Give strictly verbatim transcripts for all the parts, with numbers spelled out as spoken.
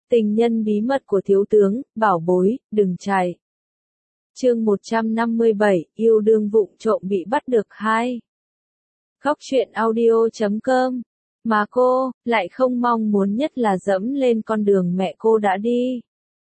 Tình nhân bí mật của thiếu tướng, bảo bối, đừng chạy. Chương một trăm năm mươi bảy, yêu đương vụng trộm bị bắt được hai. Góc truyện audio chấm com. Mà cô, lại không mong muốn nhất là dẫm lên con đường mẹ cô đã đi.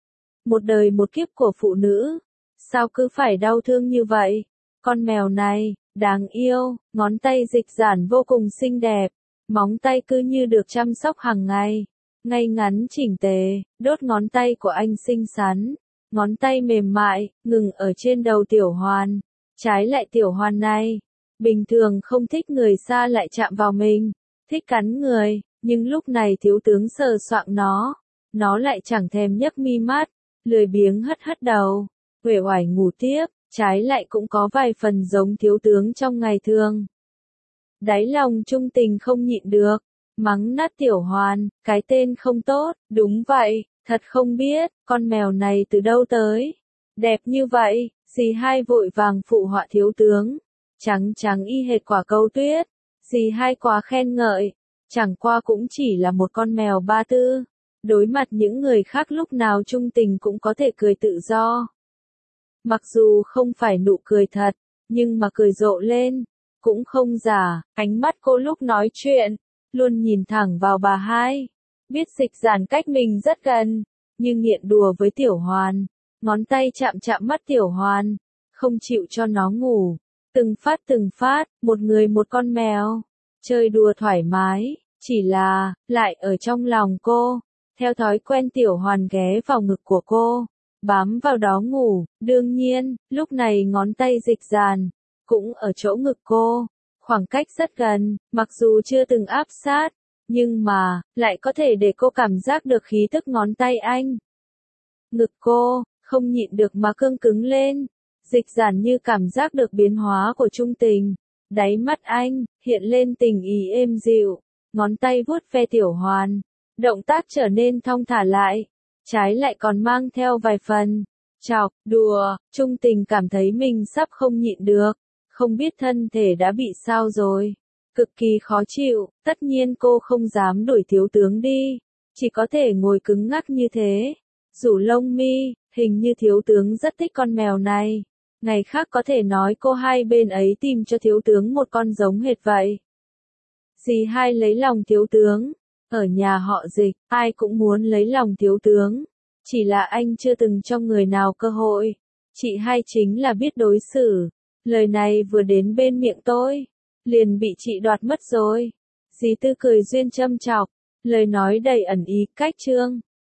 Một đời một kiếp của phụ nữ. Sao cứ phải đau thương như vậy? Con mèo này, đáng yêu, ngón tay dịch giản vô cùng xinh đẹp. Móng tay cứ như được chăm sóc hàng ngày. Ngay ngắn chỉnh tề, đốt ngón tay của anh xinh xắn. Ngón tay mềm mại, ngừng ở trên đầu Tiểu Hoàn. Trái lại Tiểu Hoàn này, bình thường không thích người xa lại chạm vào mình, thích cắn người, nhưng lúc này thiếu tướng sờ soạng nó, nó lại chẳng thèm nhấc mi mắt, lười biếng hất hất đầu, uể oải ngủ tiếp, trái lại cũng có vài phần giống thiếu tướng trong ngày thường. Đáy lòng trung tình không nhịn được, mắng nát Tiểu Hoàn, cái tên không tốt, đúng vậy. Thật không biết, con mèo này từ đâu tới. Đẹp như vậy, dì hai vội vàng phụ họa thiếu tướng. Trắng trắng y hệt quả câu tuyết. Dì hai quá khen ngợi. Chẳng qua cũng chỉ là một con mèo ba tư. Đối mặt những người khác lúc nào trung tình cũng có thể cười tự do. Mặc dù không phải nụ cười thật, nhưng mà cười rộ lên. Cũng không giả, ánh mắt cô lúc nói chuyện, luôn nhìn thẳng vào bà hai. Biết dịch giản cách mình rất gần, nhưng nghiện đùa với Tiểu Hoàn, ngón tay chạm chạm mắt Tiểu Hoàn, không chịu cho nó ngủ, từng phát từng phát, một người một con mèo, chơi đùa thoải mái, chỉ là, lại ở trong lòng cô, theo thói quen Tiểu Hoàn ghé vào ngực của cô, bám vào đó ngủ, đương nhiên, lúc này ngón tay dịch giản, cũng ở chỗ ngực cô, khoảng cách rất gần, mặc dù chưa từng áp sát. Nhưng mà, lại có thể để cô cảm giác được khí tức ngón tay anh. Ngực cô, không nhịn được mà cương cứng lên. Dịch giản như cảm giác được biến hóa của trung tình. Đáy mắt anh, hiện lên tình ý êm dịu. Ngón tay vuốt ve Tiểu Hoàn. Động tác trở nên thong thả lại. Trái lại còn mang theo vài phần. Chọc, đùa, trung tình cảm thấy mình sắp không nhịn được. Không biết thân thể đã bị sao rồi. Cực kỳ khó chịu, tất nhiên cô không dám đuổi thiếu tướng đi, chỉ có thể ngồi cứng ngắc như thế, rủ lông mi, hình như thiếu tướng rất thích con mèo này, ngày khác có thể nói cô hai bên ấy tìm cho thiếu tướng một con giống hệt vậy. Dì hai lấy lòng thiếu tướng, ở nhà họ Dịch, ai cũng muốn lấy lòng thiếu tướng, chỉ là anh chưa từng cho người nào cơ hội, chị hai chính là biết đối xử, lời này vừa đến bên miệng tôi. Liền bị chị đoạt mất rồi. Dì Tư cười duyên châm chọc, lời nói đầy ẩn ý, cách trương,